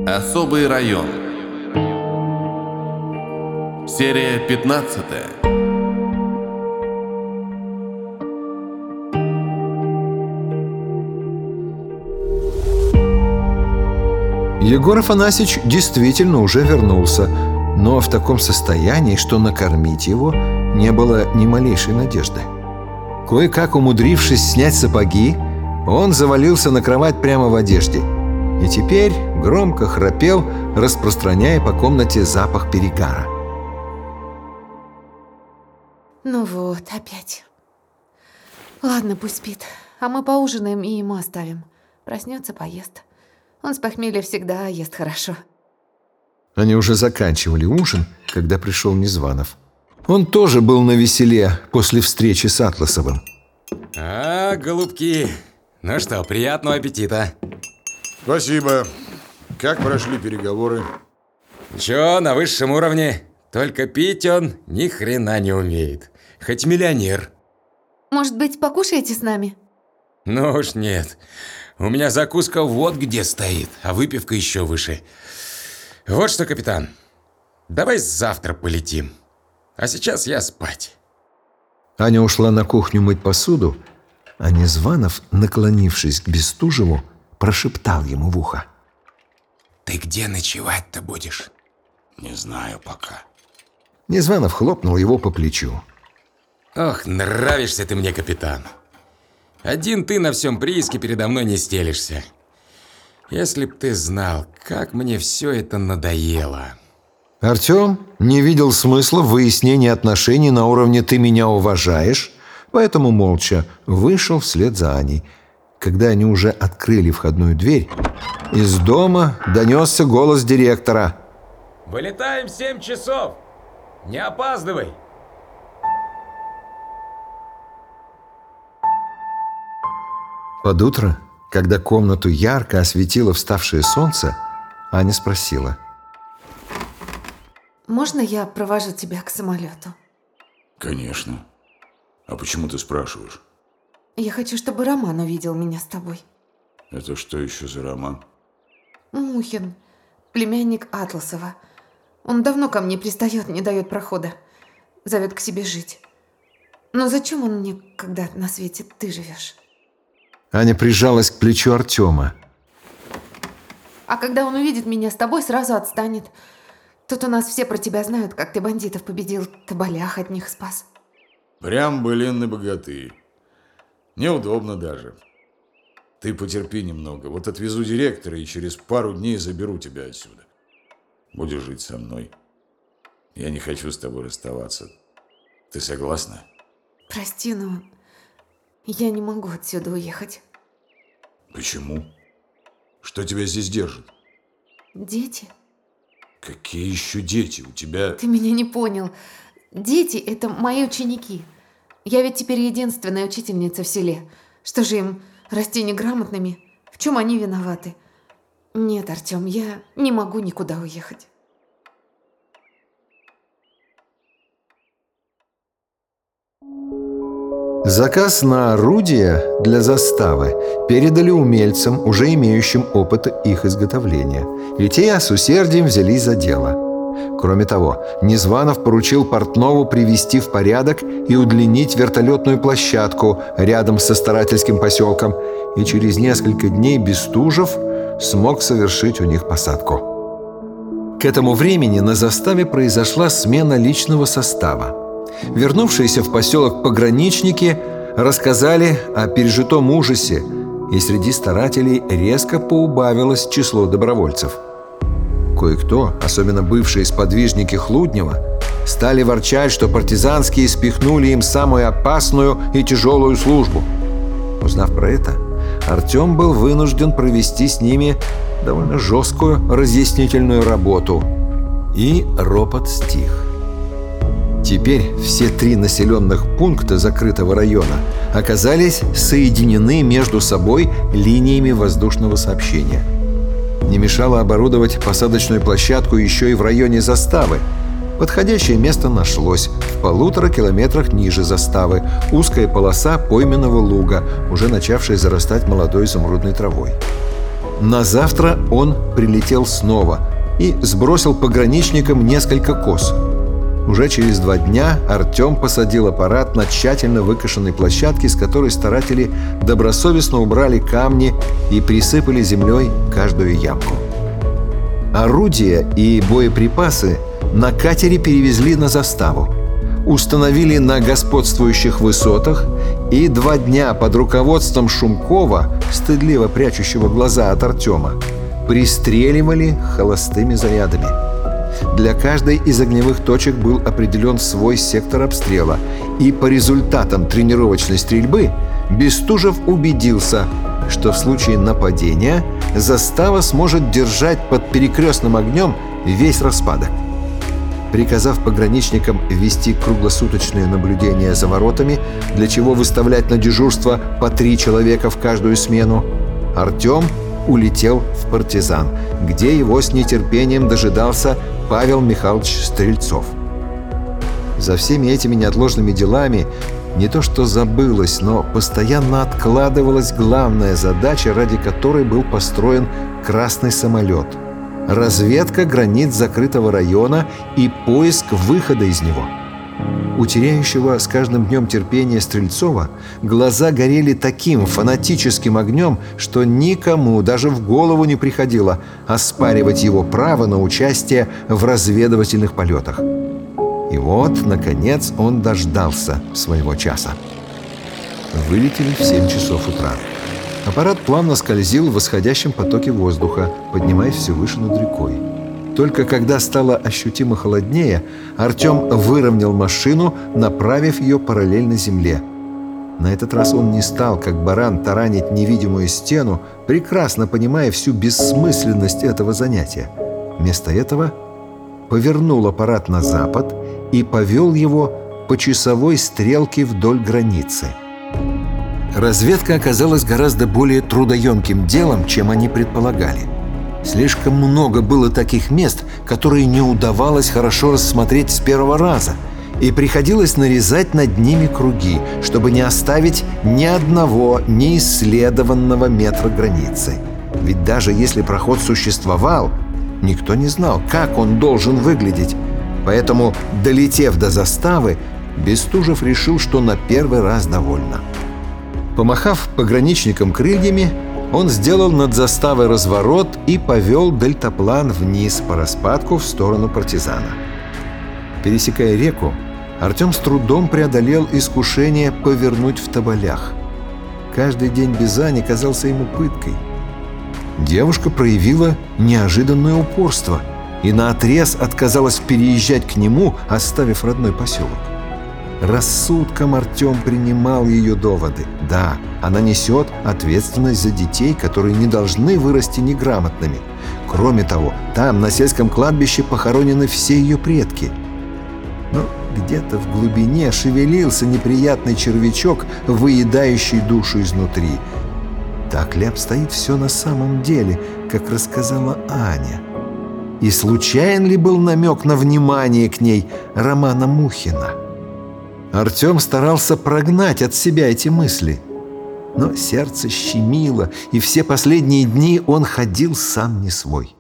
Особый район. Серия 15. Егор Афанасьевич действительно уже вернулся, но в таком состоянии, что накормить его не было ни малейшей надежды. Кое-как умудрившись снять сапоги, он завалился на кровать прямо в одежде и теперь громко храпел, распространяя по комнате запах перегара. Ну вот, опять. Ладно, пусть спит, а мы поужинаем и ему оставим. Проснется, поест. Он с похмелья всегда ест хорошо. Они уже заканчивали ужин, когда пришел Незванов. Он тоже был навеселе после встречи с Атласовым. Голубки, ну что, приятного аппетита. Спасибо. Как прошли переговоры? Чё, на высшем уровне. Только пить он ни хрена не умеет. Хоть миллионер. Может быть, покушаете с нами? Ну уж нет. У меня закуска вот где стоит, а выпивка еще выше. Вот что, капитан, давай завтра полетим. А сейчас я спать. Аня ушла на кухню мыть посуду, а Незванов, наклонившись к Бестужеву, прошептал ему в ухо: Ты где ночевать-то будешь? Не знаю пока. Незванов хлопнул его по плечу. Ох, нравишься ты мне, капитан. Один ты на всем прииске передо мной не стелишься. Если б ты знал, как мне все это надоело. Артем не видел смысла в выяснении отношений на уровне «ты меня уважаешь», поэтому молча вышел вслед за Аней. Когда они уже открыли входную дверь, из дома донесся голос директора. Вылетаем в 7 часов. Не опаздывай. Под утро, когда комнату ярко осветило вставшее солнце, Аня спросила: Можно я провожу тебя к самолету? Конечно. А почему ты спрашиваешь? Я хочу, чтобы Роман увидел меня с тобой. Это что еще за роман? Мухин, племянник Атласова. Он давно ко мне пристает, не дает прохода. Зовет к себе жить. Но зачем он мне, когда на свете ты живешь? Аня прижалась к плечу Артема. А когда он увидит меня с тобой, сразу отстанет. Тут у нас все про тебя знают, как ты бандитов победил, кабалях от них спас. Прям былинный богатырь. Неудобно даже. Ты потерпи немного. Вот отвезу директора и через пару дней заберу тебя отсюда. Будешь жить со мной. Я не хочу с тобой расставаться. Ты согласна? Прости, но я не могу отсюда уехать. Почему? Что тебя здесь держит? Дети? Какие еще дети у тебя? Ты меня не понял. Дети – это мои ученики. Я ведь теперь единственная учительница в селе. Что же им, расти неграмотными? В чем они виноваты? Нет, Артем, я не могу никуда уехать. Заказ на орудия для заставы передали умельцам, уже имеющим опыт их изготовления, и те с усердием взялись за дело. Кроме того, Незванов поручил портнову привести в порядок и удлинить вертолетную площадку рядом со старательским поселком, и через несколько дней Бестужев смог совершить у них посадку. К этому времени на заставе произошла смена личного состава. Вернувшиеся в поселок пограничники рассказали о пережитом ужасе, и среди старателей резко поубавилось число добровольцев. Кое-кто, особенно бывшие сподвижники Хлуднева, стали ворчать, что партизанские спихнули им самую опасную и тяжелую службу. Узнав про это, Артем был вынужден провести с ними довольно жесткую разъяснительную работу, и ропот стих. Теперь все 3 населенных пункта закрытого района оказались соединены между собой линиями воздушного сообщения. Не мешало оборудовать посадочную площадку еще и в районе заставы. Подходящее место нашлось в 1,5 километрах ниже заставы, узкая полоса пойменного луга, уже начавшая зарастать молодой изумрудной травой. На завтра он прилетел снова и сбросил пограничникам несколько коз. Уже через 2 дня Артем посадил аппарат на тщательно выкошенной площадке, с которой старатели добросовестно убрали камни и присыпали землей каждую ямку. Орудия и боеприпасы на катере перевезли на заставу, установили на господствующих высотах и 2 дня под руководством Шумкова, стыдливо прячущего глаза от Артема, пристреливали холостыми зарядами. Для каждой из огневых точек был определен свой сектор обстрела, и по результатам тренировочной стрельбы Бестужев убедился, что в случае нападения застава сможет держать под перекрестным огнем весь распадок. Приказав пограничникам вести круглосуточное наблюдение за воротами, для чего выставлять на дежурство по 3 человека в каждую смену, Артем улетел в партизан, где его с нетерпением дожидался Павел Михайлович Стрельцов. За всеми этими неотложными делами не то что забылось, но постоянно откладывалась главная задача, ради которой был построен «Красный самолет» — разведка границ закрытого района и поиск выхода из него. У теряющего с каждым днем терпения Стрельцова глаза горели таким фанатическим огнем, что никому даже в голову не приходило оспаривать его право на участие в разведывательных полетах. И вот, наконец, он дождался своего часа. Вылетели в 7 часов утра. Аппарат плавно скользил в восходящем потоке воздуха, поднимаясь все выше над рекой. Только когда стало ощутимо холоднее, Артем выровнял машину, направив ее параллельно земле. На этот раз он не стал, как баран, таранить невидимую стену, прекрасно понимая всю бессмысленность этого занятия. Вместо этого повернул аппарат на запад и повел его по часовой стрелке вдоль границы. Разведка оказалась гораздо более трудоемким делом, чем они предполагали. Слишком много было таких мест, которые не удавалось хорошо рассмотреть с первого раза, и приходилось нарезать над ними круги, чтобы не оставить ни одного неисследованного метра границы. Ведь даже если проход существовал, никто не знал, как он должен выглядеть. Поэтому, долетев до заставы, Бестужев решил, что на первый раз довольно. Помахав пограничникам крыльями, он сделал над заставой разворот и повел дельтаплан вниз по распадку в сторону партизана. Пересекая реку, Артем с трудом преодолел искушение повернуть в Тоболях. Каждый день без Ани казался ему пыткой. Девушка проявила неожиданное упорство и наотрез отказалась переезжать к нему, оставив родной поселок. Рассудком Артем принимал ее доводы. Да, она несет ответственность за детей, которые не должны вырасти неграмотными. Кроме того, там, на сельском кладбище, похоронены все ее предки. Но где-то в глубине шевелился неприятный червячок, выедающий душу изнутри. Так ли обстоит все на самом деле, как рассказала Аня? И случайен ли был намек на внимание к ней Романа Мухина? Артем старался прогнать от себя эти мысли, но сердце щемило, и все последние дни он ходил сам не свой.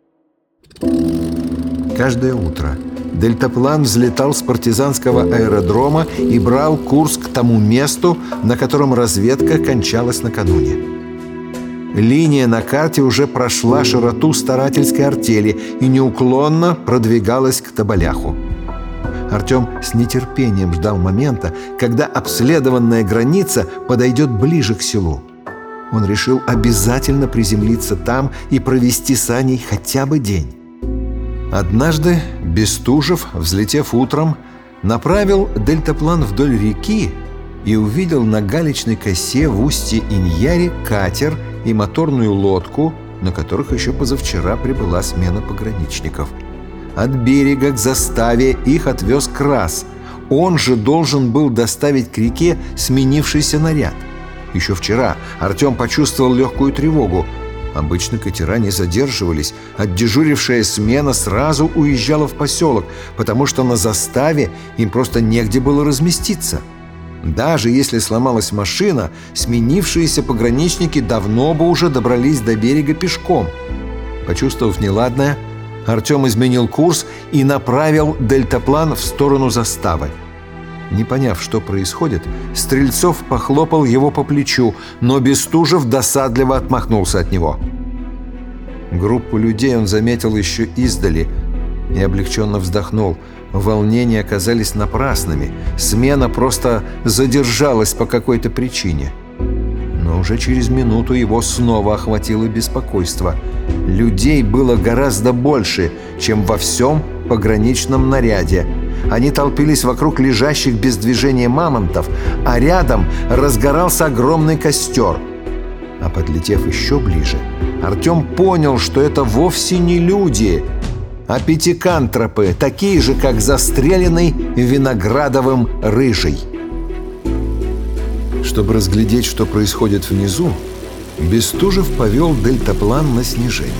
Каждое утро дельтаплан взлетал с партизанского аэродрома и брал курс к тому месту, на котором разведка кончалась накануне. Линия на карте уже прошла широту старательской артели и неуклонно продвигалась к Тоболяху. Артем с нетерпением ждал момента, когда обследованная граница подойдет ближе к селу. Он решил обязательно приземлиться там и провести с Аней хотя бы день. Однажды Бестужев, взлетев утром, направил дельтаплан вдоль реки и увидел на галечной косе в устье Иньяри катер и моторную лодку, на которых еще позавчера прибыла смена пограничников. От берега к заставе их отвез Крас. Он же должен был доставить к реке сменившийся наряд. Еще вчера Артем почувствовал легкую тревогу. Обычно катера не задерживались, а дежурившая смена сразу уезжала в поселок, потому что на заставе им просто негде было разместиться. Даже если сломалась машина, сменившиеся пограничники давно бы уже добрались до берега пешком. Почувствовав неладное, Артем изменил курс и направил дельтаплан в сторону заставы. Не поняв, что происходит, Стрельцов похлопал его по плечу, но Бестужев досадливо отмахнулся от него. Группу людей он заметил еще издали и облегченно вздохнул. Волнения оказались напрасными. Смена просто задержалась по какой-то причине. Но уже через минуту его снова охватило беспокойство. Людей было гораздо больше, чем во всем пограничном наряде. Они толпились вокруг лежащих без движения мамонтов, а рядом разгорался огромный костер. А подлетев еще ближе, Артем понял, что это вовсе не люди, а пятикантропы, такие же, как застреленный Виноградовым Рыжий. Чтобы разглядеть, что происходит внизу, Бестужев повел дельтаплан на снижение.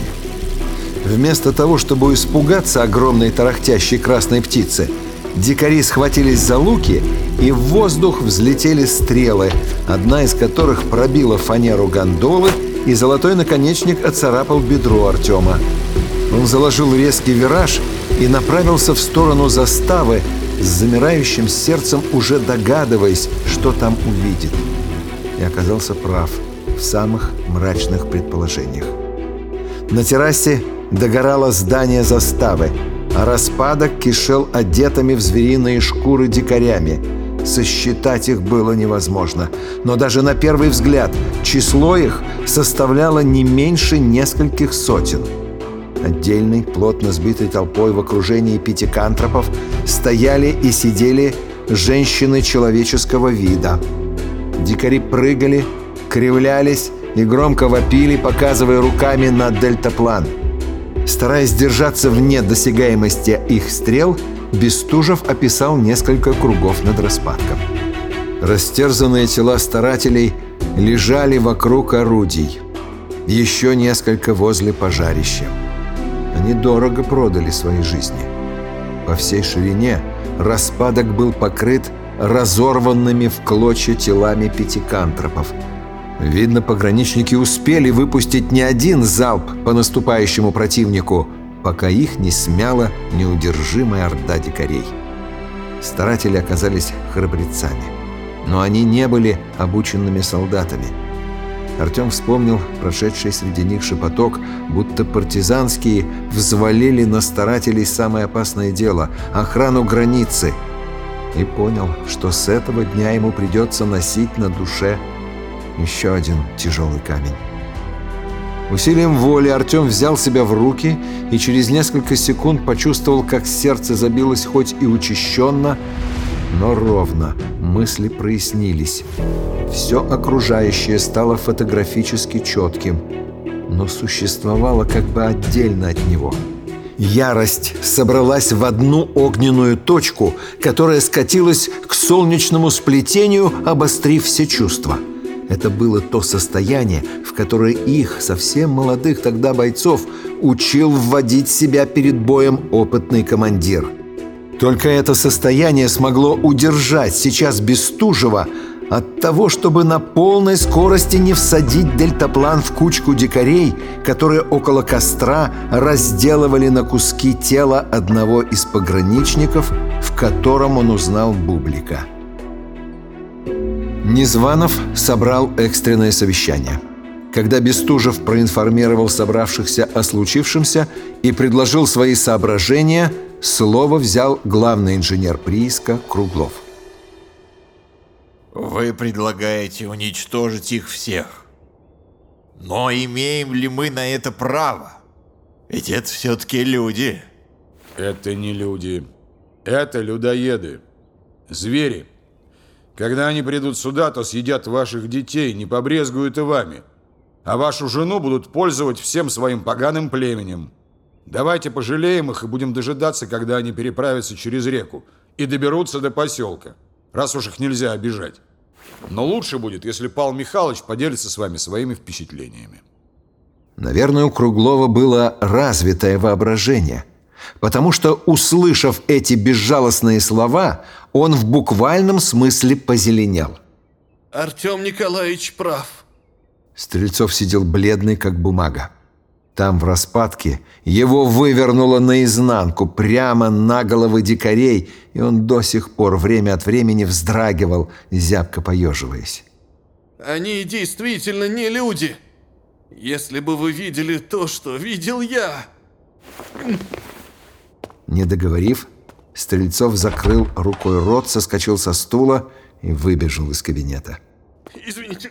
Вместо того, чтобы испугаться огромной тарахтящей красной птицы, дикари схватились за луки, и в воздух взлетели стрелы, одна из которых пробила фанеру гондолы, и золотой наконечник оцарапал бедро Артема. Он заложил резкий вираж и направился в сторону заставы, с замирающим сердцем уже догадываясь, что там увидит. И оказался прав в самых мрачных предположениях. На террасе догорало здание заставы, а распадок кишел одетыми в звериные шкуры дикарями. Сосчитать их было невозможно, но даже на первый взгляд число их составляло не меньше нескольких сотен. Отдельной, плотно сбитой толпой в окружении пятикантропов стояли и сидели женщины человеческого вида. Дикари прыгали, кривлялись и громко вопили, показывая руками на дельтаплан. Стараясь держаться вне досягаемости их стрел, Бестужев описал несколько кругов над распадком. Растерзанные тела старателей лежали вокруг орудий. Еще несколько возле пожарища. Они дорого продали свои жизни. По всей ширине распадок был покрыт разорванными в клочья телами пятикантропов. Видно, пограничники успели выпустить не один залп по наступающему противнику, пока их не смяла неудержимая орда дикарей. Старатели оказались храбрецами, но они не были обученными солдатами. Артем вспомнил прошедший среди них шепоток, будто партизанские взвалили на старателей самое опасное дело — охрану границы, и понял, что с этого дня ему придется носить на душе еще один тяжелый камень. Усилием воли Артем взял себя в руки и через несколько секунд почувствовал, как сердце забилось хоть и учащенно, но ровно. Мысли прояснились. Все окружающее стало фотографически четким, но существовало как бы отдельно от него. Ярость собралась в одну огненную точку, которая скатилась к солнечному сплетению, обострив все чувства. Это было то состояние, в которое их, совсем молодых тогда бойцов, учил вводить себя перед боем опытный командир. Только это состояние смогло удержать сейчас Бестужева от того, чтобы на полной скорости не всадить дельтаплан в кучку дикарей, которые около костра разделывали на куски тело одного из пограничников, в котором он узнал Бублика. Незванов собрал экстренное совещание. Когда Бестужев проинформировал собравшихся о случившемся и предложил свои соображения, слово взял главный инженер прииска Круглов. Вы предлагаете уничтожить их всех. Но имеем ли мы на это право? Ведь это все-таки люди. Это не люди. Это людоеды. Звери. Когда они придут сюда, то съедят ваших детей, не побрезгуют и вами. А вашу жену будут пользовать всем своим поганым племенем. Давайте пожалеем их и будем дожидаться, когда они переправятся через реку и доберутся до поселка, раз уж их нельзя обижать. Но лучше будет, если Павел Михайлович поделится с вами своими впечатлениями. Наверное, у Круглова было развитое воображение, потому что, услышав эти безжалостные слова, он в буквальном смысле позеленел. Артем Николаевич прав. Стрельцов сидел бледный, как бумага. Там, в распадке, его вывернуло наизнанку, прямо на головы дикарей, и он до сих пор время от времени вздрагивал, зябко поеживаясь. Они действительно не люди. Если бы вы видели то, что видел я. Не договорив, Стрельцов закрыл рукой рот, соскочил со стула и выбежал из кабинета. Извините.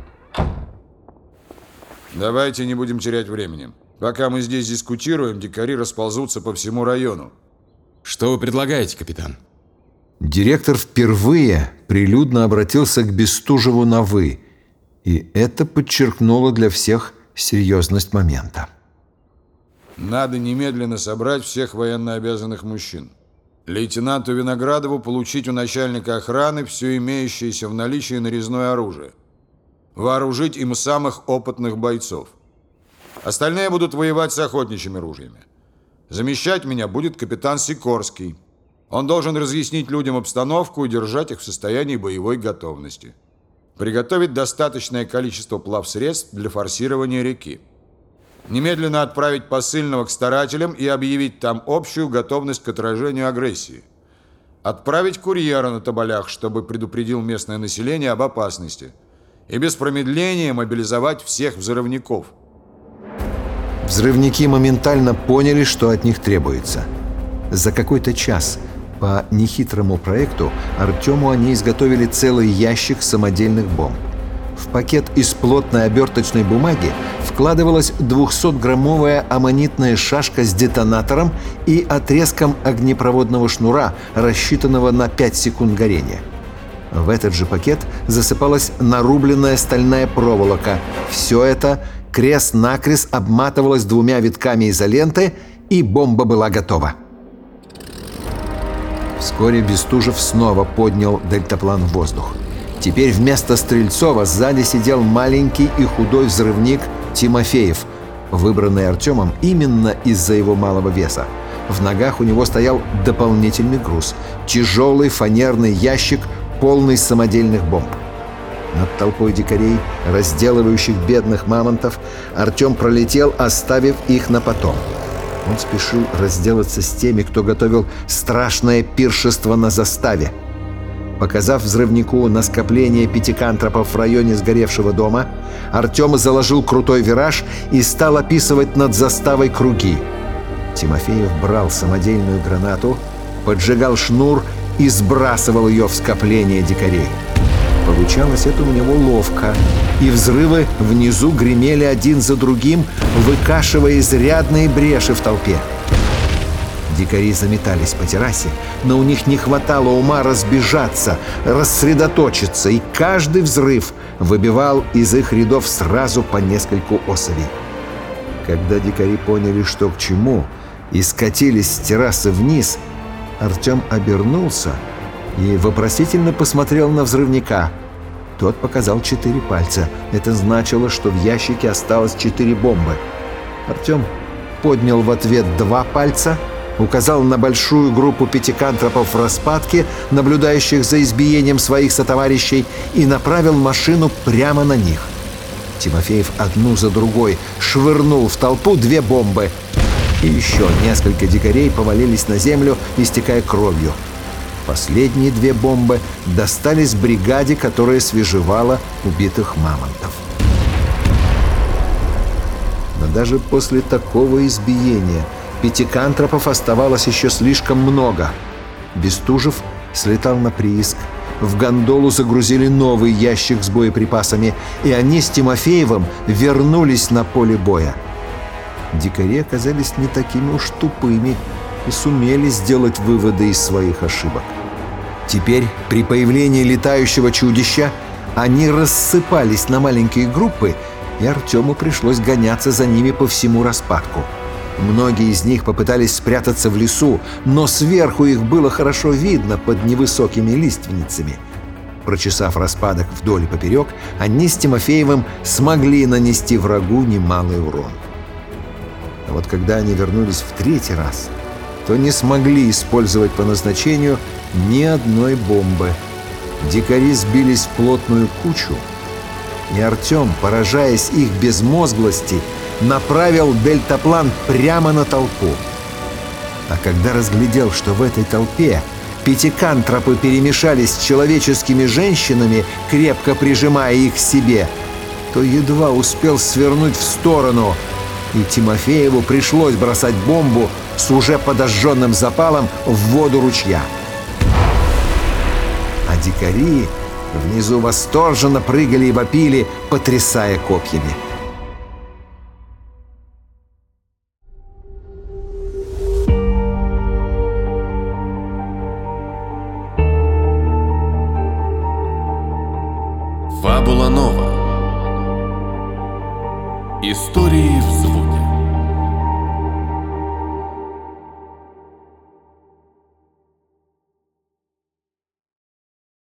Давайте не будем терять времени. Пока мы здесь дискутируем, дикари расползутся по всему району. Что вы предлагаете, капитан? Директор впервые прилюдно обратился к Бестужеву на «вы», и это подчеркнуло для всех серьезность момента. Надо немедленно собрать всех военнообязанных мужчин. Лейтенанту Виноградову получить у начальника охраны все имеющееся в наличии нарезное оружие. Вооружить им самых опытных бойцов. Остальные будут воевать с охотничьими ружьями. Замещать меня будет капитан Сикорский. Он должен разъяснить людям обстановку и держать их в состоянии боевой готовности. Приготовить достаточное количество плавсредств для форсирования реки. Немедленно отправить посыльного к старателям и объявить там общую готовность к отражению агрессии. Отправить курьера на Тоболях, чтобы предупредил местное население об опасности. И без промедления мобилизовать всех взрывников. Взрывники моментально поняли, что от них требуется. За какой-то час по нехитрому проекту Артему они изготовили целый ящик самодельных бомб. В пакет из плотной оберточной бумаги вкладывалась 200-граммовая аммонитная шашка с детонатором и отрезком огнепроводного шнура, рассчитанного на 5 секунд горения. В этот же пакет засыпалась нарубленная стальная проволока. Все это крест-накрест обматывалось 2 витками изоленты, и бомба была готова. Вскоре Бестужев снова поднял дельтаплан в воздух. Теперь вместо Стрельцова сзади сидел маленький и худой взрывник Тимофеев, выбранный Артемом именно из-за его малого веса. В ногах у него стоял дополнительный груз – тяжелый фанерный ящик, полный самодельных бомб. Над толпой дикарей, разделывающих бедных мамонтов, Артем пролетел, оставив их на потом. Он спешил разделаться с теми, кто готовил страшное пиршество на заставе. Показав взрывнику на скопление пятикантропов в районе сгоревшего дома, Артем заложил крутой вираж и стал описывать над заставой круги. Тимофеев брал самодельную гранату, поджигал шнур и сбрасывал ее в скопление дикарей. Получалось это у него ловко, и взрывы внизу гремели один за другим, выкашивая изрядные бреши в толпе. Дикари заметались по террасе, но у них не хватало ума разбежаться, рассредоточиться, и каждый взрыв выбивал из их рядов сразу по нескольку особей. Когда дикари поняли, что к чему, и скатились с террасы вниз, Артем обернулся и вопросительно посмотрел на взрывника. Тот показал 4 пальца. Это значило, что в ящике осталось 4 бомбы. Артем поднял в ответ 2 пальца, указал на большую группу пятикантропов в распадке, наблюдающих за избиением своих сотоварищей, и направил машину прямо на них. Тимофеев одну за другой швырнул в толпу 2 бомбы. И еще несколько дикарей повалились на землю, истекая кровью. Последние 2 бомбы достались бригаде, которая свежевала убитых мамонтов. Но даже после такого избиения пятикантропов оставалось еще слишком много. Бестужев слетал на прииск. В гондолу загрузили новый ящик с боеприпасами, и они с Тимофеевым вернулись на поле боя. Дикари оказались не такими уж тупыми и сумели сделать выводы из своих ошибок. Теперь, при появлении летающего чудища, они рассыпались на маленькие группы, и Артему пришлось гоняться за ними по всему распадку. Многие из них попытались спрятаться в лесу, но сверху их было хорошо видно под невысокими лиственницами. Прочесав распадок вдоль и поперек, они с Тимофеевым смогли нанести врагу немалый урон. А вот когда они вернулись в 3-й раз, то не смогли использовать по назначению ни одной бомбы. Дикари сбились в плотную кучу, и Артем, поражаясь их безмозглости, направил дельтаплан прямо на толпу. А когда разглядел, что в этой толпе пятикантропы перемешались с человеческими женщинами, крепко прижимая их к себе, то едва успел свернуть в сторону, и Тимофееву пришлось бросать бомбу с уже подожженным запалом в воду ручья. А дикари внизу восторженно прыгали и вопили, потрясая копьями. Фабула Нова. Истории в звуке.